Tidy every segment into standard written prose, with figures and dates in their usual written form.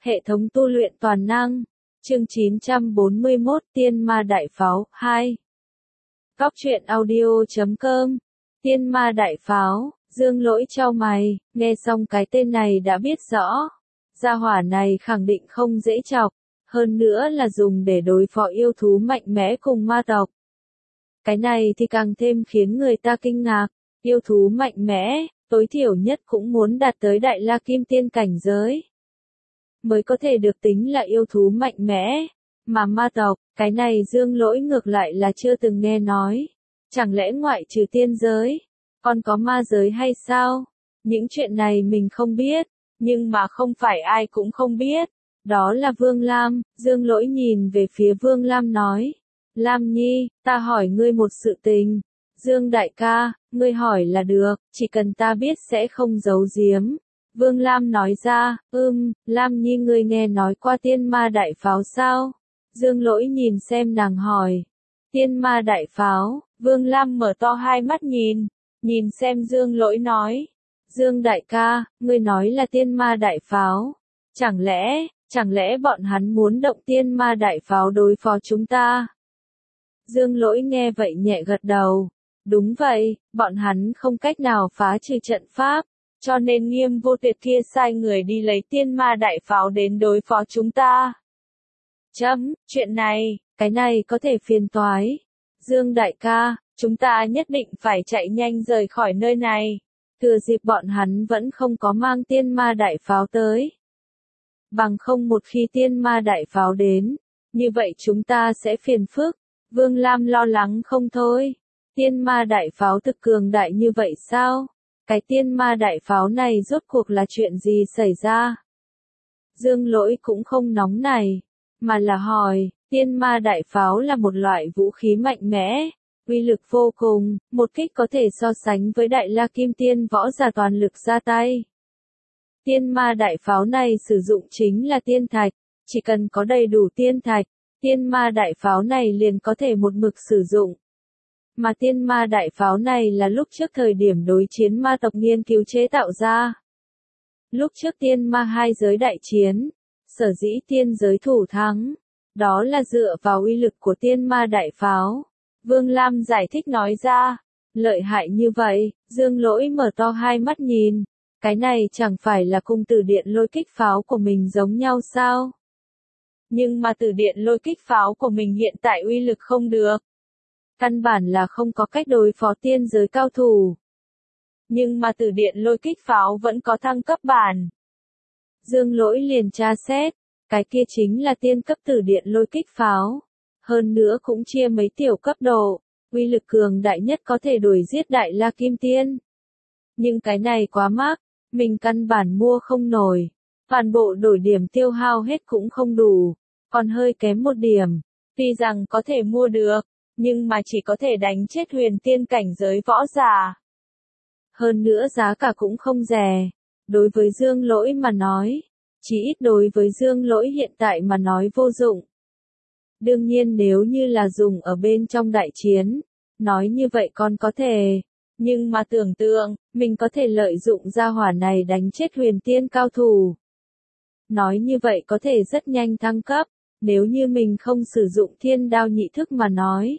Hệ thống tu luyện toàn năng. Chương 941 Tiên Ma Đại Pháo 2. Góc truyện audio.com. Tiên Ma Đại Pháo. Dương Lỗi chau mày, nghe xong cái tên này đã biết rõ. Gia hỏa này khẳng định không dễ chọc, hơn nữa là dùng để đối phó yêu thú mạnh mẽ cùng ma tộc. Cái này thì càng thêm khiến người ta kinh ngạc, yêu thú mạnh mẽ, tối thiểu nhất cũng muốn đạt tới Đại La Kim Tiên cảnh giới. Mới có thể được tính là yêu thú mạnh mẽ, mà ma tộc, cái này Dương Lỗi ngược lại là chưa từng nghe nói. Chẳng lẽ ngoại trừ tiên giới, còn có ma giới hay sao? Những chuyện này mình không biết, nhưng mà không phải ai cũng không biết. Đó là Vương Lam. Dương Lỗi nhìn về phía Vương Lam nói. Lam Nhi, ta hỏi ngươi một sự tình. Dương đại ca, ngươi hỏi là được, chỉ cần ta biết sẽ không giấu giếm. Vương Lam nói ra, Lam Nhi ngươi nghe nói qua Tiên Ma Đại Pháo sao? Dương Lỗi nhìn xem nàng hỏi. Tiên Ma Đại Pháo, Vương Lam mở to hai mắt nhìn xem Dương Lỗi nói. Dương đại ca, ngươi nói là Tiên Ma Đại Pháo. Chẳng lẽ bọn hắn muốn động Tiên Ma Đại Pháo đối phó chúng ta? Dương Lỗi nghe vậy nhẹ gật đầu. Đúng vậy, bọn hắn không cách nào phá trừ trận pháp, cho nên Nghiêm Vô Tuyệt kia sai người đi lấy Tiên Ma Đại Pháo đến đối phó chúng ta. Chuyện này, cái này có thể phiền toái. Dương đại ca, chúng ta nhất định phải chạy nhanh rời khỏi nơi này. Thừa dịp bọn hắn vẫn không có mang Tiên Ma Đại Pháo tới. Bằng không một khi Tiên Ma Đại Pháo đến, như vậy chúng ta sẽ phiền phức. Vương Lam lo lắng không thôi. Tiên Ma Đại Pháo thực cường đại như vậy sao? Cái Tiên Ma Đại Pháo này rốt cuộc là chuyện gì xảy ra? Dương Lỗi cũng không nóng này, mà là hỏi, Tiên Ma Đại Pháo là một loại vũ khí mạnh mẽ, uy lực vô cùng, một kích có thể so sánh với Đại La Kim Tiên võ giả toàn lực ra tay. Tiên Ma Đại Pháo này sử dụng chính là tiên thạch, chỉ cần có đầy đủ tiên thạch, Tiên Ma Đại Pháo này liền có thể một mực sử dụng. Mà Tiên Ma Đại Pháo này là lúc trước thời điểm đối chiến ma tộc nghiên cứu chế tạo ra. Lúc trước Tiên Ma hai giới đại chiến, sở dĩ tiên giới thủ thắng, đó là dựa vào uy lực của Tiên Ma Đại Pháo. Vương Lam giải thích nói ra, lợi hại như vậy, Dương Lỗi mở to hai mắt nhìn, cái này chẳng phải là cùng Tử Điện Lôi Kích Pháo của mình giống nhau sao? Nhưng mà Tử Điện Lôi Kích Pháo của mình hiện tại uy lực không được. Căn bản là không có cách đối phó tiên giới cao thủ. Nhưng mà Tử Điện Lôi Kích Pháo vẫn có thăng cấp bản. Dương Lỗi liền tra xét, cái kia chính là tiên cấp Tử Điện Lôi Kích Pháo. Hơn nữa cũng chia mấy tiểu cấp độ, uy lực cường đại nhất có thể đuổi giết Đại La Kim Tiên. Nhưng cái này quá mắc, mình căn bản mua không nổi. Toàn bộ đổi điểm tiêu hao hết cũng không đủ, còn hơi kém một điểm. Tuy rằng có thể mua được, nhưng mà chỉ có thể đánh chết huyền tiên cảnh giới võ giả. Hơn nữa giá cả cũng không rẻ. Đối với Dương Lỗi mà nói, chỉ ít đối với Dương Lỗi hiện tại mà nói vô dụng. Đương nhiên nếu như là dùng ở bên trong đại chiến, nói như vậy còn có thể. Nhưng mà tưởng tượng, mình có thể lợi dụng gia hỏa này đánh chết huyền tiên cao thủ. Nói như vậy có thể rất nhanh thăng cấp, nếu như mình không sử dụng thiên đao nhị thức mà nói.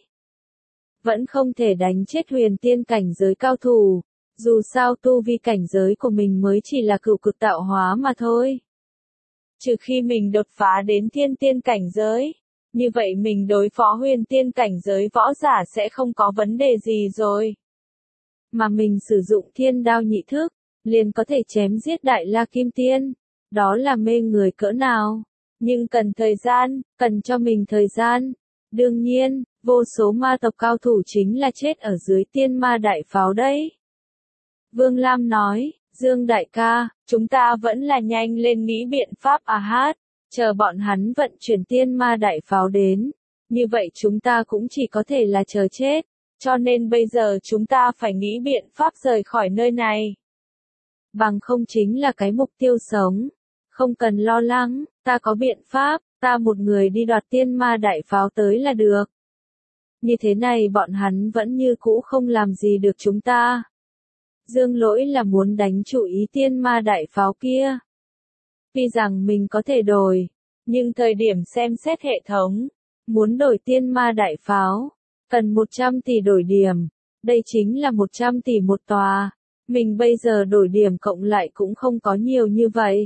Vẫn không thể đánh chết huyền tiên cảnh giới cao thủ, dù sao tu vi cảnh giới của mình mới chỉ là cựu cực tạo hóa mà thôi. Trừ khi mình đột phá đến thiên tiên cảnh giới, như vậy mình đối phó huyền tiên cảnh giới võ giả sẽ không có vấn đề gì rồi. Mà mình sử dụng thiên đao nhị thức, liền có thể chém giết Đại La Kim Tiên, đó là mê người cỡ nào. Nhưng cần thời gian, cần cho mình thời gian. Đương nhiên, vô số ma tộc cao thủ chính là chết ở dưới Tiên Ma Đại Pháo đấy. Vương Lam nói, Dương đại ca, chúng ta vẫn là nhanh lên nghĩ biện pháp chờ bọn hắn vận chuyển Tiên Ma Đại Pháo đến. Như vậy chúng ta cũng chỉ có thể là chờ chết, cho nên bây giờ chúng ta phải nghĩ biện pháp rời khỏi nơi này. Bằng không chính là cái mục tiêu sống. Không cần lo lắng, ta có biện pháp, ta một người đi đoạt Tiên Ma Đại Pháo tới là được. Như thế này bọn hắn vẫn như cũ không làm gì được chúng ta. Dương Lỗi là muốn đánh chủ ý Tiên Ma Đại Pháo kia. Tuy rằng mình có thể đổi, nhưng thời điểm xem xét hệ thống, muốn đổi tiên ma đại pháo, cần 100 tỷ đổi điểm. Đây chính là 100 tỷ một tòa. Mình bây giờ đổi điểm cộng lại cũng không có nhiều như vậy.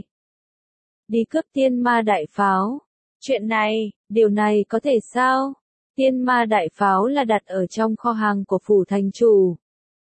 Đi cướp tiên ma đại pháo. Chuyện này, điều này có thể sao? Tiên ma đại pháo là đặt ở trong kho hàng của phủ thành chủ.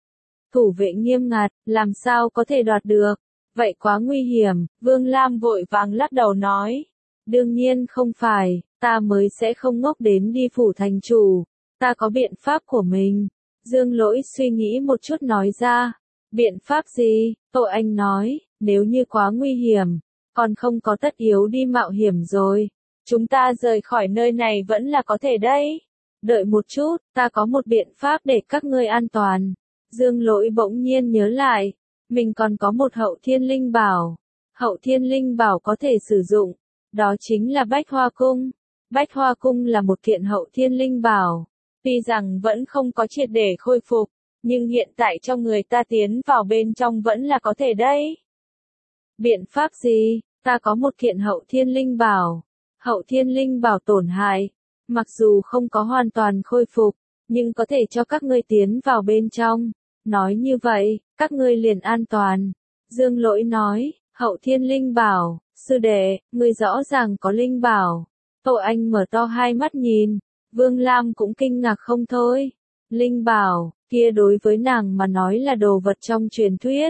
Thủ vệ nghiêm ngặt, làm sao có thể đoạt được? Vậy quá nguy hiểm, Vương Lam vội vàng lắc đầu nói. Đương nhiên không phải, ta mới sẽ không ngốc đến đi phủ thành chủ. Ta có biện pháp của mình. Dương Lỗi suy nghĩ một chút nói ra. Biện pháp gì? Tô Anh nói, nếu như quá nguy hiểm, còn không có tất yếu đi mạo hiểm rồi. Chúng ta rời khỏi nơi này vẫn là có thể đấy. Đợi một chút, ta có một biện pháp để các ngươi an toàn. Dương Lỗi bỗng nhiên nhớ lại, mình còn có một hậu thiên linh bảo. Hậu thiên linh bảo có thể sử dụng, đó chính là Bách Hoa Cung. Bách Hoa Cung là một kiện hậu thiên linh bảo. Tuy rằng vẫn không có triệt để khôi phục, nhưng hiện tại trong người ta tiến vào bên trong vẫn là có thể đấy. Biện pháp gì? Ta có một kiện hậu thiên linh bảo. Hậu thiên linh bảo tổn hại, mặc dù không có hoàn toàn khôi phục, nhưng có thể cho các ngươi tiến vào bên trong. Nói như vậy, các ngươi liền an toàn. Dương Lỗi nói, hậu thiên linh bảo, sư đệ, ngươi rõ ràng có linh bảo. Tô Anh mở to hai mắt nhìn, Vương Lam cũng kinh ngạc không thôi. Linh bảo, kia đối với nàng mà nói là đồ vật trong truyền thuyết.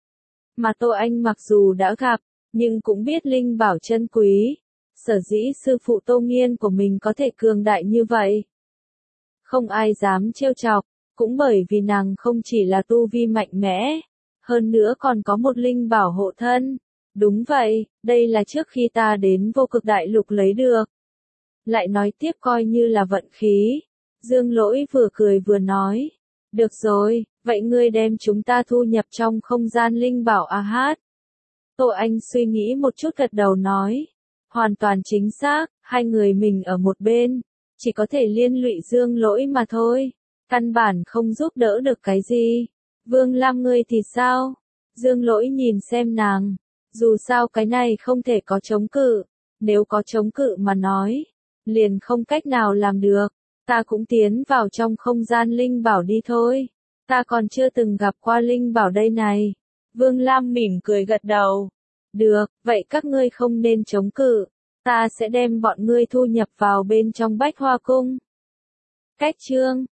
Mà Tô Anh mặc dù đã gặp, nhưng cũng biết linh bảo chân quý. Sở dĩ sư phụ Tô Nghiên của mình có thể cường đại như vậy. Không ai dám trêu chọc, cũng bởi vì nàng không chỉ là tu vi mạnh mẽ, hơn nữa còn có một linh bảo hộ thân. Đúng vậy, đây là trước khi ta đến Vô Cực Đại Lục lấy được. Lại nói tiếp coi như là vận khí. Dương Lỗi vừa cười vừa nói. Được rồi, vậy ngươi đem chúng ta thu nhập trong không gian linh bảo a hát. Tô Anh suy nghĩ một chút gật đầu nói. Hoàn toàn chính xác, hai người mình ở một bên, chỉ có thể liên lụy Dương Lỗi mà thôi. Căn bản không giúp đỡ được cái gì. Vương Lam ngươi thì sao? Dương Lỗi nhìn xem nàng. Dù sao cái này không thể có chống cự. Nếu có chống cự mà nói, liền không cách nào làm được. Ta cũng tiến vào trong không gian linh bảo đi thôi. Ta còn chưa từng gặp qua linh bảo đây này. Vương Lam mỉm cười gật đầu. Được, vậy các ngươi không nên chống cự. Ta sẽ đem bọn ngươi thu nhập vào bên trong Bách Hoa Cung. Cách chương